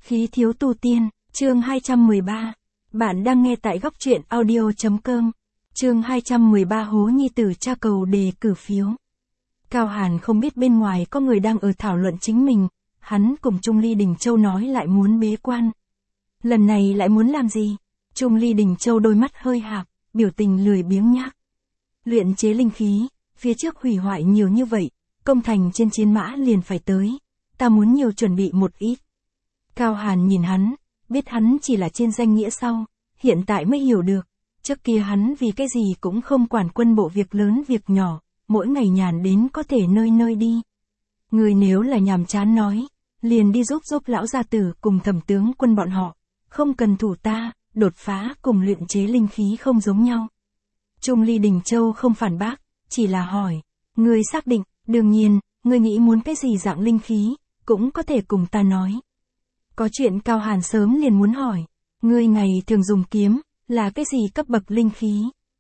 Khí thiếu tu tiên, chương 213. Bạn đang nghe tại góc truyện audio.com. Chương 213 Hố Nhi Tử tra cầu đề cử phiếu. Cao Hàn không biết bên ngoài có người đang ở thảo luận chính mình, hắn cùng Trung Ly Đình Châu nói lại muốn bế quan. Lần này lại muốn làm gì? Trung Ly Đình Châu đôi mắt hơi hạp, biểu tình lười biếng nhác. Luyện chế linh khí, phía trước hủy hoại nhiều như vậy, công thành trên chiến mã liền phải tới. Ta muốn nhiều chuẩn bị một ít. Cao Hàn nhìn hắn, biết hắn chỉ là trên danh nghĩa sau, hiện tại mới hiểu được. Trước kia hắn vì cái gì cũng không quản quân bộ việc lớn việc nhỏ, mỗi ngày nhàn đến có thể nơi nơi đi. Người nếu là nhàm chán nói, liền đi giúp lão gia tử cùng Thẩm tướng quân bọn họ, không cần thủ ta, đột phá cùng luyện chế linh khí không giống nhau. Trung Ly Đình Châu không phản bác, chỉ là hỏi, ngươi xác định, đương nhiên, ngươi nghĩ muốn cái gì dạng linh khí, cũng có thể cùng ta nói. Có chuyện Cao Hàn sớm liền muốn hỏi, ngươi ngày thường dùng kiếm, là cái gì cấp bậc linh khí?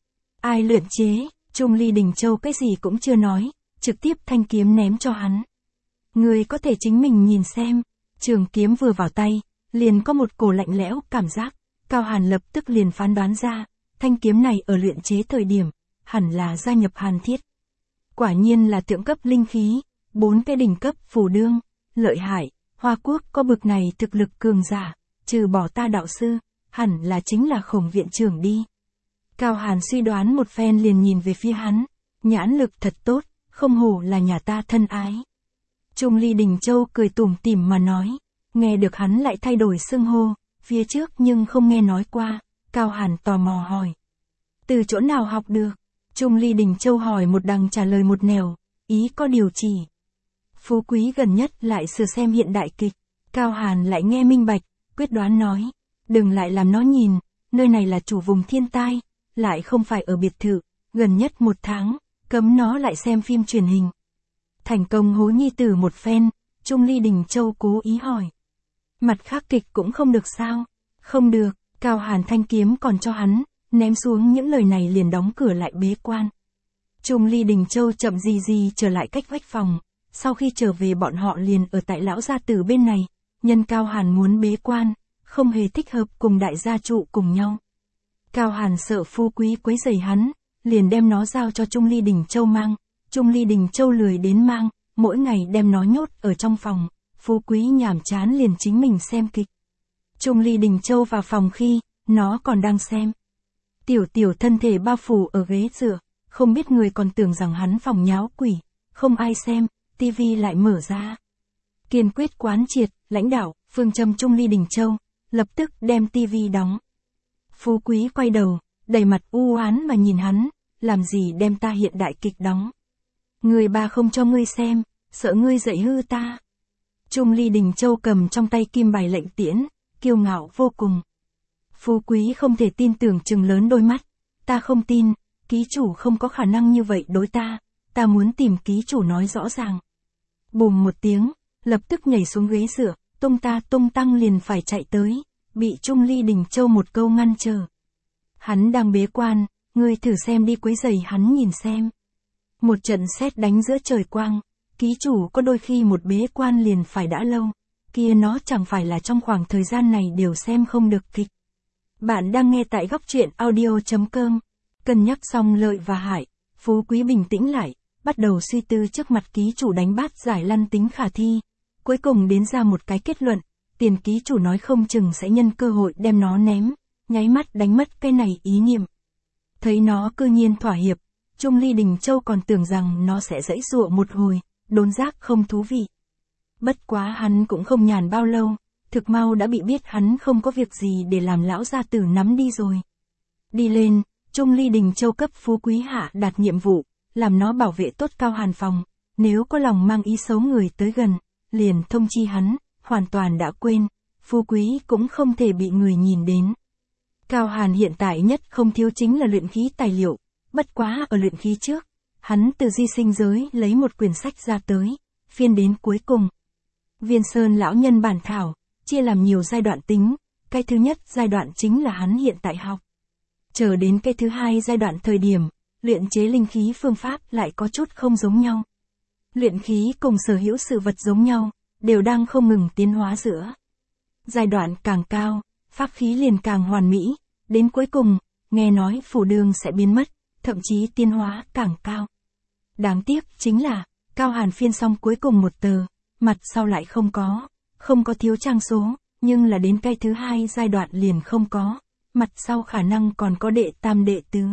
Ai luyện chế? Trung Ly Đình Châu cái gì cũng chưa nói, trực tiếp thanh kiếm ném cho hắn. Ngươi có thể chính mình nhìn xem, trường kiếm vừa vào tay, liền có một cổ lạnh lẽo cảm giác, Cao Hàn lập tức liền phán đoán ra, thanh kiếm này ở luyện chế thời điểm, hẳn là gia nhập hàn thiết. Quả nhiên là thượng cấp linh khí, 4 cái đỉnh cấp phù đương, lợi hại. Hoa Quốc có bực này thực lực cường giả, trừ bỏ ta đạo sư, hẳn là chính là Khổng viện trưởng đi. Cao Hàn suy đoán một phen liền nhìn về phía hắn, nhãn lực thật tốt, không hổ là nhà ta thân ái. Trung Ly Đình Châu cười tủm tỉm mà nói, nghe được hắn lại thay đổi xưng hô, phía trước nhưng không nghe nói qua, Cao Hàn tò mò hỏi. Từ chỗ nào học được? Trung Ly Đình Châu hỏi một đằng trả lời một nẻo, ý có điều chỉ. Phú Quý gần nhất lại sửa xem hiện đại kịch, Cao Hàn lại nghe minh bạch, quyết đoán nói, đừng lại làm nó nhìn, nơi này là chủ vùng thiên tai, lại không phải ở biệt thự, gần nhất 1 tháng, cấm nó lại xem phim truyền hình. Thành công hố nhi tử một phen, Trung Ly Đình Châu cố ý hỏi. Mặt khác kịch cũng không được sao? Không được, Cao Hàn thanh kiếm còn cho hắn, ném xuống những lời này liền đóng cửa lại bế quan. Trung Ly Đình Châu chậm gì trở lại cách vách phòng. Sau khi trở về bọn họ liền ở tại lão gia tử bên này, nhân Cao Hàn muốn bế quan, không hề thích hợp cùng đại gia trụ cùng nhau. Cao Hàn sợ Phú Quý quấy rầy hắn, liền đem nó giao cho Trung Ly Đình Châu mang, Trung Ly Đình Châu lười đến mang, mỗi ngày đem nó nhốt ở trong phòng, Phú Quý nhàm chán liền chính mình xem kịch. Trung Ly Đình Châu vào phòng khi, nó còn đang xem. Tiểu thân thể bao phủ ở ghế dựa, không biết người còn tưởng rằng hắn phòng nháo quỷ, không ai xem. TV lại mở ra. Kiên quyết quán triệt, lãnh đạo, phương châm Trung Ly Đình Châu, lập tức đem TV đóng. Phú Quý quay đầu, đầy mặt u oán mà nhìn hắn, làm gì đem ta hiện đại kịch đóng. Người bà không cho ngươi xem, sợ ngươi dạy hư ta. Trung Ly Đình Châu cầm trong tay kim bài lệnh tiễn, kiêu ngạo vô cùng. Phú Quý không thể tin tưởng trừng lớn đôi mắt, ta không tin, ký chủ không có khả năng như vậy đối ta. Ta muốn tìm ký chủ nói rõ ràng. Bùm một tiếng, lập tức nhảy xuống ghế dựa, tung tăng liền phải chạy tới, bị Trung Ly Đình Châu một câu ngăn trở. Hắn đang bế quan, ngươi thử xem đi quấy rầy hắn nhìn xem. Một trận sét đánh giữa trời quang, ký chủ có đôi khi một bế quan liền phải đã lâu, kia nó chẳng phải là trong khoảng thời gian này đều xem không được kịch. Bạn đang nghe tại góc truyện audio.com, cân nhắc xong lợi và hại, Phú Quý bình tĩnh lại. Bắt đầu suy tư trước mặt ký chủ đánh bát giải lăn tính khả thi, cuối cùng đến ra một cái kết luận, tiền ký chủ nói không chừng sẽ nhân cơ hội đem nó ném, nháy mắt đánh mất cái này ý niệm. Thấy nó cư nhiên thỏa hiệp, Trung Ly Đình Châu còn tưởng rằng nó sẽ giãy giụa một hồi, đốn giác không thú vị. Bất quá hắn cũng không nhàn bao lâu, thực mau đã bị biết hắn không có việc gì để làm lão gia tử nắm đi rồi. Đi lên, Trung Ly Đình Châu cấp Phú Quý hạ đạt nhiệm vụ. Làm nó bảo vệ tốt Cao Hàn phòng, nếu có lòng mang ý xấu người tới gần, liền thông chi hắn, hoàn toàn đã quên, Phú Quý cũng không thể bị người nhìn đến. Cao Hàn hiện tại nhất không thiếu chính là luyện khí tài liệu, bất quá ở luyện khí trước, hắn từ di sinh giới lấy một quyển sách ra tới, phiên đến cuối cùng. Viên Sơn lão nhân bản thảo, chia làm nhiều giai đoạn tính, cái thứ nhất giai đoạn chính là hắn hiện tại học. Chờ đến cái thứ hai giai đoạn thời điểm, luyện chế linh khí phương pháp lại có chút không giống nhau. Luyện khí cùng sở hữu sự vật giống nhau, đều đang không ngừng tiến hóa giữa. giai đoạn càng cao, pháp khí liền càng hoàn mỹ, đến cuối cùng, nghe nói phù đương sẽ biến mất, thậm chí tiến hóa càng cao. Đáng tiếc chính là, Cao Hàn phiên xong cuối cùng một tờ, mặt sau lại không có thiếu trang số, nhưng là đến cái thứ hai giai đoạn liền không có, mặt sau khả năng còn có đệ tam đệ tứ.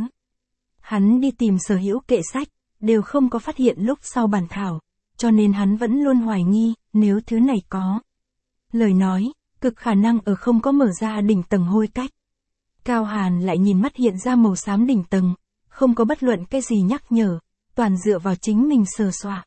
Hắn đi tìm sở hữu kệ sách, đều không có phát hiện lúc sau bản thảo, cho nên hắn vẫn luôn hoài nghi, nếu thứ này có. Lời nói, cực khả năng ở không có mở ra đỉnh tầng hôi cách. Cao Hàn lại nhìn mắt hiện ra màu xám đỉnh tầng, không có bất luận cái gì nhắc nhở, toàn dựa vào chính mình sờ soạn.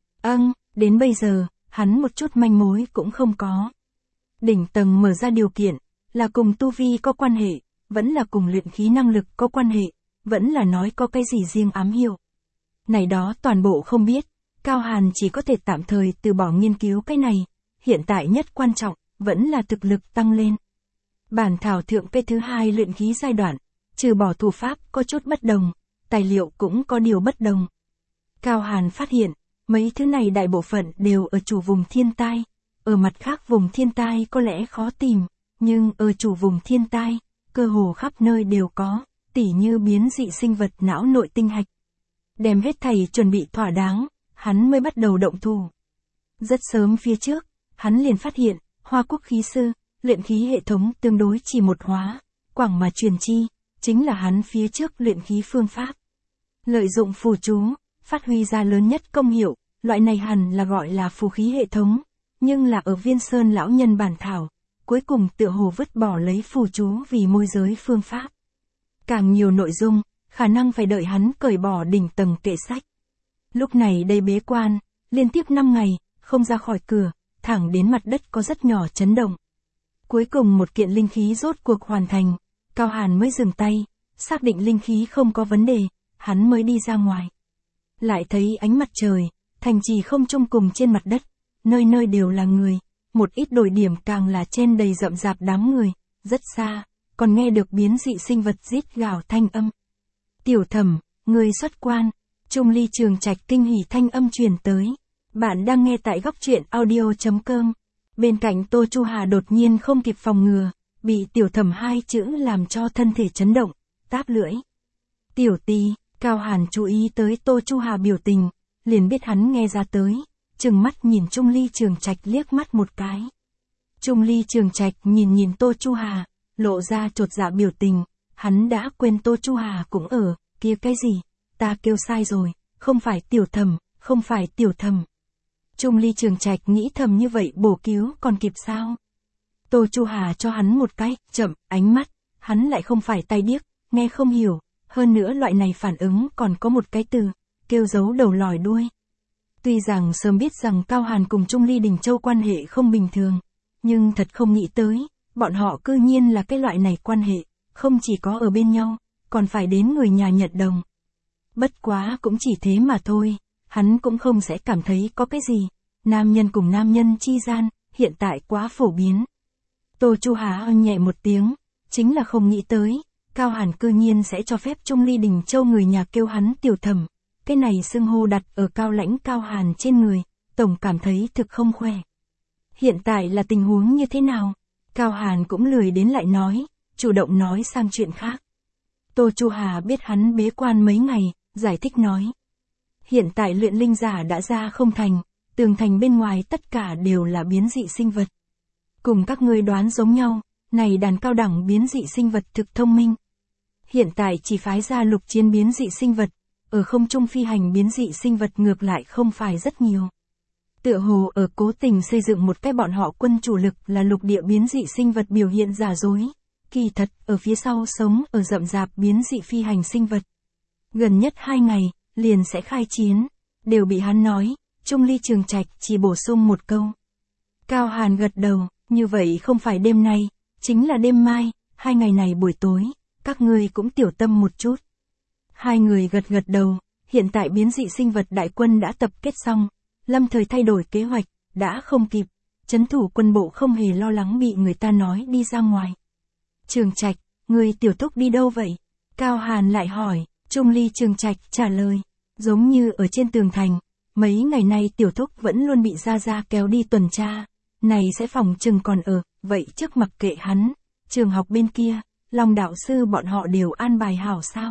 Đến bây giờ, hắn một chút manh mối cũng không có. Đỉnh tầng mở ra điều kiện, là cùng tu vi có quan hệ, vẫn là cùng luyện khí năng lực có quan hệ, vẫn là nói có cái gì riêng ám hiệu. Này đó toàn bộ không biết, Cao Hàn chỉ có thể tạm thời từ bỏ nghiên cứu cái này, hiện tại nhất quan trọng, vẫn là thực lực tăng lên. Bản thảo thượng cái thứ hai luyện khí giai đoạn, trừ bỏ thủ pháp có chút bất đồng, tài liệu cũng có điều bất đồng. Cao Hàn phát hiện, mấy thứ này đại bộ phận đều ở chủ vùng thiên tai, ở mặt khác vùng thiên tai có lẽ khó tìm, nhưng ở chủ vùng thiên tai, cơ hồ khắp nơi đều có, tỉ như biến dị sinh vật não nội tinh hạch. Đem hết thầy chuẩn bị thỏa đáng, hắn mới bắt đầu động thủ. Rất sớm phía trước, hắn liền phát hiện, Hoa Quốc khí sư, luyện khí hệ thống tương đối chỉ một hóa, quảng mà truyền chi, chính là hắn phía trước luyện khí phương pháp. Lợi dụng phù chú, phát huy ra lớn nhất công hiệu, loại này hẳn là gọi là phù khí hệ thống, nhưng là ở Viên Sơn lão nhân bản thảo, cuối cùng tựa hồ vứt bỏ lấy phù chú vì môi giới phương pháp. Càng nhiều nội dung, khả năng phải đợi hắn cởi bỏ đỉnh tầng kệ sách. Lúc này đây bế quan, liên tiếp 5 ngày, không ra khỏi cửa, thẳng đến mặt đất có rất nhỏ chấn động. Cuối cùng một kiện linh khí rốt cuộc hoàn thành, Cao Hàn mới dừng tay, xác định linh khí không có vấn đề, hắn mới đi ra ngoài. Lại thấy ánh mặt trời, thành trì không trung cùng trên mặt đất, nơi nơi đều là người, một ít đổi điểm càng là trên đầy rậm rạp đám người, rất xa, còn nghe được biến dị sinh vật rít gào thanh âm. Tiểu Thẩm, người xuất quan, Trung Ly Trường Trạch kinh hỉ thanh âm truyền tới. Bạn đang nghe tại góc truyện audio.com. Bên cạnh Tô Chu Hà đột nhiên không kịp phòng ngừa, bị Tiểu Thẩm hai chữ làm cho thân thể chấn động, táp lưỡi. Tiểu Tì, Cao Hàn chú ý tới Tô Chu Hà biểu tình, liền biết hắn nghe ra tới, trừng mắt nhìn Trung Ly Trường Trạch liếc mắt một cái. Trung Ly Trường Trạch nhìn Tô Chu Hà, lộ ra chột dạ biểu tình, hắn đã quên Tô Chu Hà cũng ở, kia cái gì, ta kêu sai rồi, không phải Tiểu Thẩm, không phải Tiểu Thẩm. Trung Ly Trường Trạch nghĩ thầm như vậy bổ cứu còn kịp sao? Tô Chu Hà cho hắn một cái, chậm, ánh mắt, hắn lại không phải tay điếc, nghe không hiểu, hơn nữa loại này phản ứng còn có một cái từ, kêu giấu đầu lòi đuôi. Tuy rằng sớm biết rằng Cao Hàn cùng Trung Ly Đình Châu quan hệ không bình thường, nhưng thật không nghĩ tới, bọn họ cư nhiên là cái loại này quan hệ, không chỉ có ở bên nhau, còn phải đến người nhà Nhật Đồng. Bất quá cũng chỉ thế mà thôi, hắn cũng không sẽ cảm thấy có cái gì, nam nhân cùng nam nhân chi gian, hiện tại quá phổ biến. Tô Chu Hà nhẹ một tiếng, chính là không nghĩ tới, Cao Hàn cư nhiên sẽ cho phép Trung Ly Đình Châu người nhà kêu hắn Tiểu Thẩm, cái này xưng hô đặt ở Cao Lãnh Cao Hàn trên người, tổng cảm thấy thực không khỏe. Hiện tại là tình huống như thế nào? Cao Hàn cũng lười đến lại nói, chủ động nói sang chuyện khác. Tô Chu Hà biết hắn bế quan mấy ngày, giải thích nói. Hiện tại luyện linh giả đã ra không thành, tường thành bên ngoài tất cả đều là biến dị sinh vật. Cùng các ngươi đoán giống nhau, này đàn cao đẳng biến dị sinh vật thực thông minh. Hiện tại chỉ phái ra lục chiến biến dị sinh vật, ở không trung phi hành biến dị sinh vật ngược lại không phải rất nhiều. Tựa hồ ở cố tình xây dựng một cái bọn họ quân chủ lực là lục địa biến dị sinh vật biểu hiện giả dối. Kỳ thật, ở phía sau sống ở rậm rạp biến dị phi hành sinh vật. Gần nhất 2 ngày, liền sẽ khai chiến, đều bị hắn nói, Trung Ly Trường Trạch chỉ bổ sung một câu. Cao Hàn gật đầu, như vậy không phải đêm nay, chính là đêm mai, 2 ngày này buổi tối, các ngươi cũng tiểu tâm một chút. Hai người gật gật đầu, hiện tại biến dị sinh vật đại quân đã tập kết xong, lâm thời thay đổi kế hoạch, đã không kịp, trấn thủ quân bộ không hề lo lắng bị người ta nói đi ra ngoài. Trường Trạch, người tiểu thúc đi đâu vậy? Cao Hàn lại hỏi, Trung Ly Trường Trạch trả lời, giống như ở trên tường thành, mấy ngày nay tiểu thúc vẫn luôn bị Gia Gia kéo đi tuần tra, này sẽ phòng chừng còn ở, vậy trước mặc kệ hắn, trường học bên kia, Long đạo sư bọn họ đều an bài hảo sao?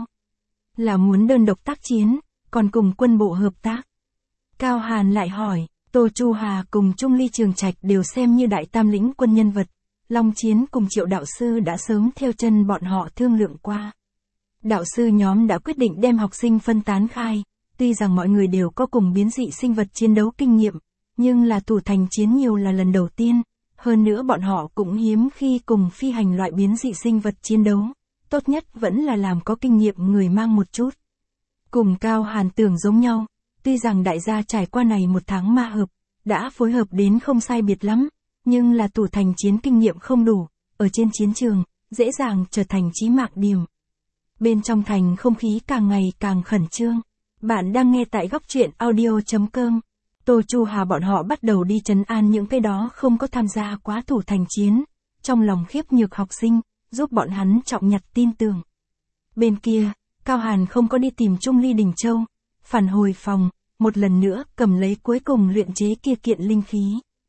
Là muốn đơn độc tác chiến, còn cùng quân bộ hợp tác. Cao Hàn lại hỏi, Tô Chu Hà cùng Trung Ly Trường Trạch đều xem như đại tam lĩnh quân nhân vật. Long Chiến cùng Triệu đạo sư đã sớm theo chân bọn họ thương lượng qua. Đạo sư nhóm đã quyết định đem học sinh phân tán khai, tuy rằng mọi người đều có cùng biến dị sinh vật chiến đấu kinh nghiệm, nhưng là thủ thành chiến nhiều là lần đầu tiên, hơn nữa bọn họ cũng hiếm khi cùng phi hành loại biến dị sinh vật chiến đấu, tốt nhất vẫn là làm có kinh nghiệm người mang một chút. Cùng Cao Hàn tưởng giống nhau, tuy rằng đại gia trải qua này một tháng ma hợp, đã phối hợp đến không sai biệt lắm, nhưng là thủ thành chiến kinh nghiệm không đủ, ở trên chiến trường, dễ dàng trở thành chí mạng điểm. Bên trong thành không khí càng ngày càng khẩn trương. Bạn đang nghe tại góc truyện audio.com. Tô Chu Hà bọn họ bắt đầu đi trấn an những cái đó không có tham gia quá thủ thành chiến, trong lòng khiếp nhược học sinh, giúp bọn hắn trọng nhặt tin tưởng. Bên kia, Cao Hàn không có đi tìm Trung Ly Đình Châu, phản hồi phòng, một lần nữa cầm lấy cuối cùng luyện chế kia kiện linh khí.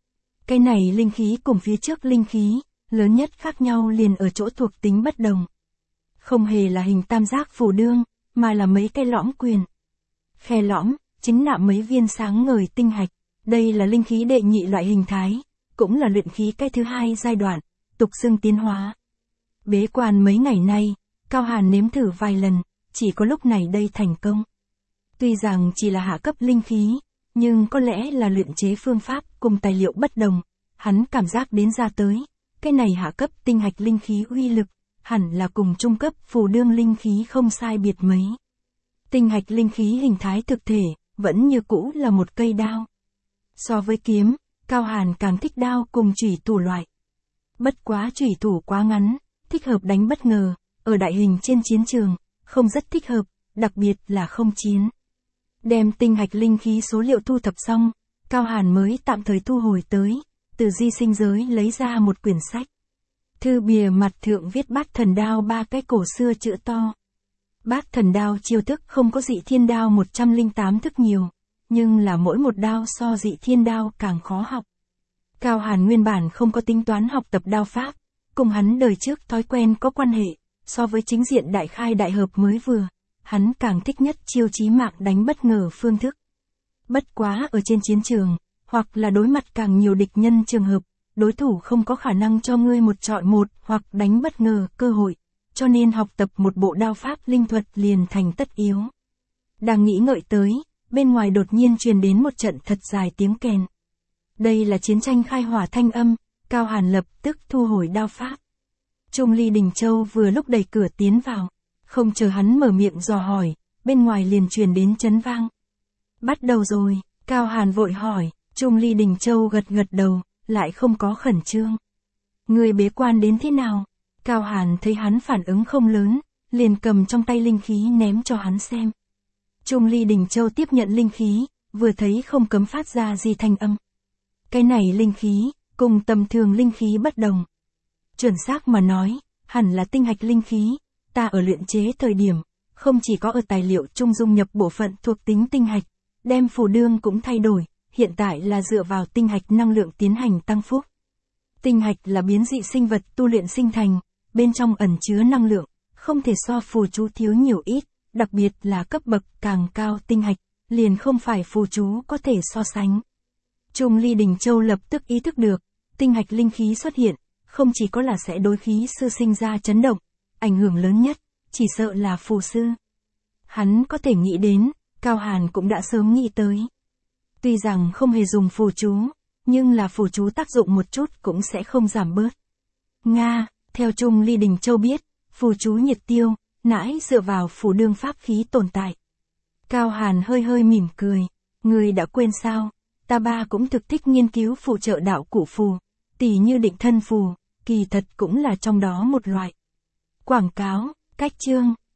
Cái này linh khí cùng phía trước linh khí, lớn nhất khác nhau liền ở chỗ thuộc tính bất đồng. Không hề là hình tam giác phù đương, mà là mấy cái lõm quyền. Khe lõm, chính là mấy viên sáng ngời tinh hạch, đây là linh khí đệ nhị loại hình thái, cũng là luyện khí cái thứ hai giai đoạn, tục xưng tiến hóa. Bế quan mấy ngày nay, Cao Hàn nếm thử vài lần, chỉ có lúc này đây thành công. Tuy rằng chỉ là hạ cấp linh khí, nhưng có lẽ là luyện chế phương pháp cùng tài liệu bất đồng, hắn cảm giác đến ra tới, cái này hạ cấp tinh hạch linh khí uy lực, hẳn là cùng trung cấp phù đương linh khí không sai biệt mấy. Tinh hạch linh khí hình thái thực thể, vẫn như cũ là một cây đao. So với kiếm, Cao Hàn càng thích đao cùng chủy thủ loại. Bất quá chủy thủ quá ngắn, thích hợp đánh bất ngờ, ở đại hình trên chiến trường, không rất thích hợp, đặc biệt là không chiến. Đem tinh hạch linh khí số liệu thu thập xong, Cao Hàn mới tạm thời thu hồi tới, từ di sinh giới lấy ra một quyển sách. Thư bìa mặt thượng viết Bát Thần Đao 3 cái cổ xưa chữ to. Bát Thần Đao chiêu thức không có Dị Thiên Đao 108 thức nhiều, nhưng là mỗi một đao so Dị Thiên Đao càng khó học. Cao Hàn nguyên bản không có tính toán học tập đao pháp, cùng hắn đời trước thói quen có quan hệ, so với chính diện đại khai đại hợp mới vừa, hắn càng thích nhất chiêu chí mạng đánh bất ngờ phương thức. Bất quá ở trên chiến trường, hoặc là đối mặt càng nhiều địch nhân trường hợp, đối thủ không có khả năng cho ngươi một chọi một hoặc đánh bất ngờ cơ hội, cho nên học tập một bộ đao pháp linh thuật liền thành tất yếu. Đang nghĩ ngợi tới, bên ngoài đột nhiên truyền đến một trận thật dài tiếng kèn. Đây là chiến tranh khai hỏa thanh âm, Cao Hàn lập tức thu hồi đao pháp. Trung Ly Đình Châu vừa lúc đẩy cửa tiến vào, không chờ hắn mở miệng dò hỏi, bên ngoài liền truyền đến chấn vang. Bắt đầu rồi, Cao Hàn vội hỏi, Trung Ly Đình Châu gật gật đầu, lại không có khẩn trương. Người bế quan đến thế nào? Cao Hàn thấy hắn phản ứng không lớn, liền cầm trong tay linh khí ném cho hắn xem. Trung Ly Đình Châu tiếp nhận linh khí, vừa thấy không cấm phát ra gì thanh âm. Cái này linh khí, cùng tầm thường linh khí bất đồng. Chuẩn xác mà nói, hẳn là tinh hạch linh khí, ta ở luyện chế thời điểm, không chỉ có ở tài liệu trung dung nhập bộ phận thuộc tính tinh hạch, đem phù đương cũng thay đổi, hiện tại là dựa vào tinh hạch năng lượng tiến hành tăng phúc. Tinh hạch là biến dị sinh vật tu luyện sinh thành, bên trong ẩn chứa năng lượng, không thể so phù chú thiếu nhiều ít, đặc biệt là cấp bậc càng cao tinh hạch, liền không phải phù chú có thể so sánh. Trung Ly Đình Châu lập tức ý thức được, tinh hạch linh khí xuất hiện, không chỉ có là sẽ đối khí sư sinh ra chấn động, ảnh hưởng lớn nhất, chỉ sợ là phù sư. Hắn có thể nghĩ đến, Cao Hàn cũng đã sớm nghĩ tới. Tuy rằng không hề dùng phù chú, nhưng là phù chú tác dụng một chút cũng sẽ không giảm bớt. Nga, theo Trung Ly Đình Châu biết, phù chú nhiệt tiêu, nãi dựa vào phù đương pháp khí tồn tại. Cao Hàn hơi hơi mỉm cười, người đã quên sao, ta ba cũng thực thích nghiên cứu phù trợ đạo cụ phù, tỉ như định thân phù, kỳ thật cũng là trong đó một loại. Quảng cáo, cách chương.